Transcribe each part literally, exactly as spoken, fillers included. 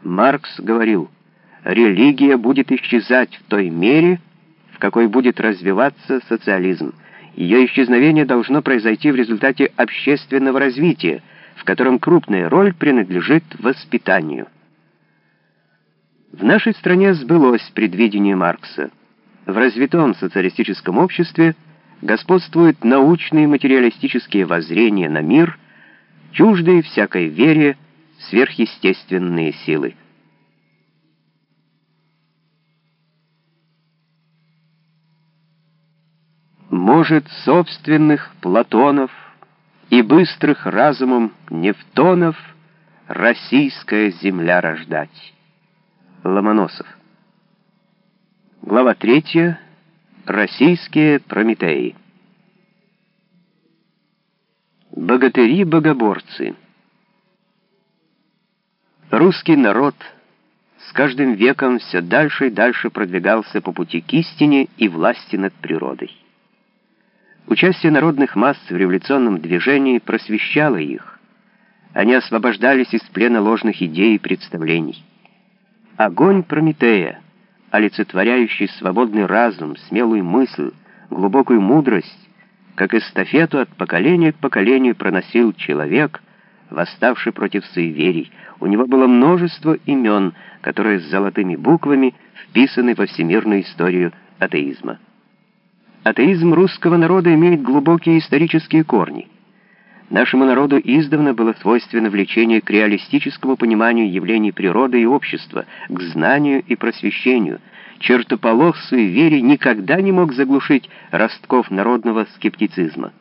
Маркс говорил: религия будет исчезать в той мере, в какой будет развиваться социализм. Ее исчезновение должно произойти в результате общественного развития, в котором крупная роль принадлежит воспитанию. В нашей стране сбылось предвидение Маркса. В развитом социалистическом обществе господствуют научные материалистические воззрения на мир, чуждые всякой вере в сверхъестественные силы. Может, собственных Платонов и быстрых разумом Нефтонов российская земля рождать. Ломоносов. Глава третья. Российские Прометеи. Богатыри-богоборцы. Русский народ с каждым веком все дальше и дальше продвигался по пути к истине и власти над природой. Участие народных масс в революционном движении просвещало их. Они освобождались из плена ложных идей и представлений. Огонь Прометея, олицетворяющий свободный разум, смелую мысль, глубокую мудрость, как эстафету от поколения к поколению проносил человек, восставший против суеверий. У него было множество имен, которые с золотыми буквами вписаны во всемирную историю атеизма. Атеизм русского народа имеет глубокие исторические корни. Нашему народу издавна было свойственно влечение к реалистическому пониманию явлений природы и общества, к знанию и просвещению. Чертополох суеверий никогда не мог заглушить ростков народного скептицизма.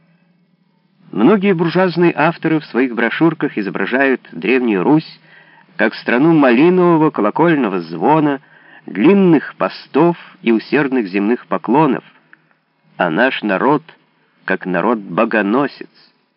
Многие буржуазные авторы в своих брошюрках изображают Древнюю Русь как страну малинового колокольного звона, длинных постов и усердных земных поклонов, а наш народ как народ-богоносец.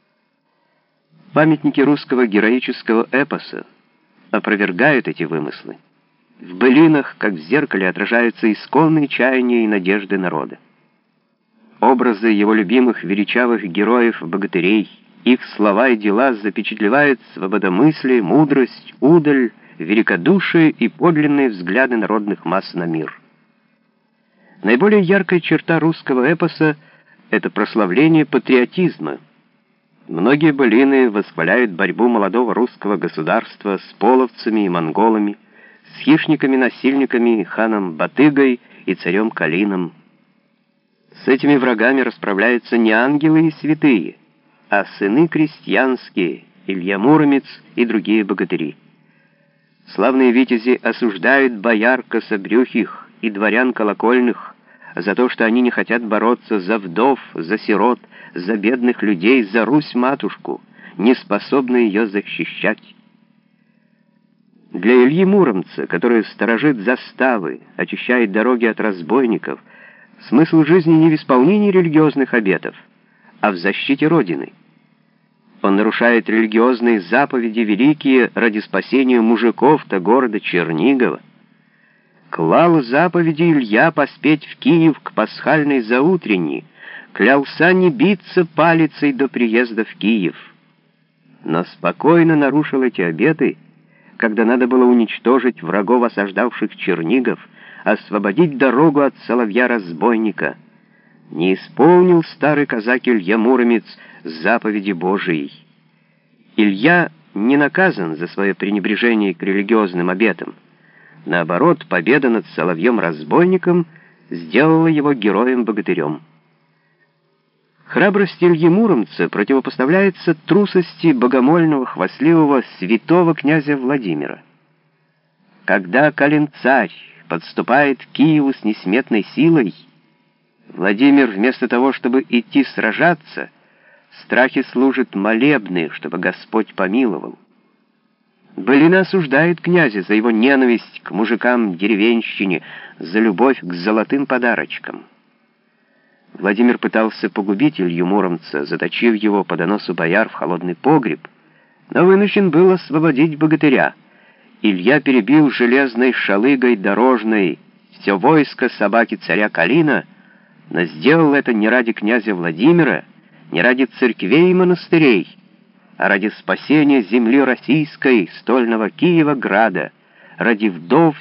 Памятники русского героического эпоса опровергают эти вымыслы. В былинах, как в зеркале, отражаются исконные чаяния и надежды народа. Образы его любимых величавых героев-богатырей, их слова и дела запечатлевают свободомыслие, мудрость, удаль, великодушие и подлинные взгляды народных масс на мир. Наиболее яркая черта русского эпоса — это прославление патриотизма. Многие былины восхваляют борьбу молодого русского государства с половцами и монголами, с хищниками-насильниками, ханом Батыгой и царем Калином. С этими врагами расправляются не ангелы и святые, а сыны крестьянские, Илья Муромец и другие богатыри. Славные витязи осуждают бояр кособрюхих и дворян колокольных за то, что они не хотят бороться за вдов, за сирот, за бедных людей, за Русь-матушку, не способны ее защищать. Для Ильи Муромца, который сторожит заставы, очищает дороги от разбойников, смысл жизни не в исполнении религиозных обетов, а в защите Родины. Он нарушает религиозные заповеди великие ради спасения мужиков-то города Чернигова. Клал заповеди Илья поспеть в Киев к пасхальной заутренни, клялся не биться палицей до приезда в Киев. Но спокойно нарушил эти обеты, когда надо было уничтожить врагов, осаждавших Чернигов, освободить дорогу от соловья-разбойника. Не исполнил старый казак Илья Муромец заповеди Божией. Илья не наказан за свое пренебрежение к религиозным обетам. Наоборот, победа над соловьем-разбойником сделала его героем-богатырем. Храбрость Ильи Муромца противопоставляется трусости богомольного, хвастливого святого князя Владимира. Когда Калин-царь подступает к Киеву с несметной силой, Владимир вместо того, чтобы идти сражаться, в страхе служит молебны, чтобы Господь помиловал. Былина осуждает князя за его ненависть к мужикам-деревенщине, за любовь к золотым подарочкам. Владимир пытался погубить Илью Муромца, заточив его по доносу бояр в холодный погреб, но вынужден был освободить богатыря. Илья перебил железной шалыгой дорожной все войско собаки царя Калина, но сделал это не ради князя Владимира, не ради церквей и монастырей, а ради спасения земли российской, стольного Киева-града, ради вдов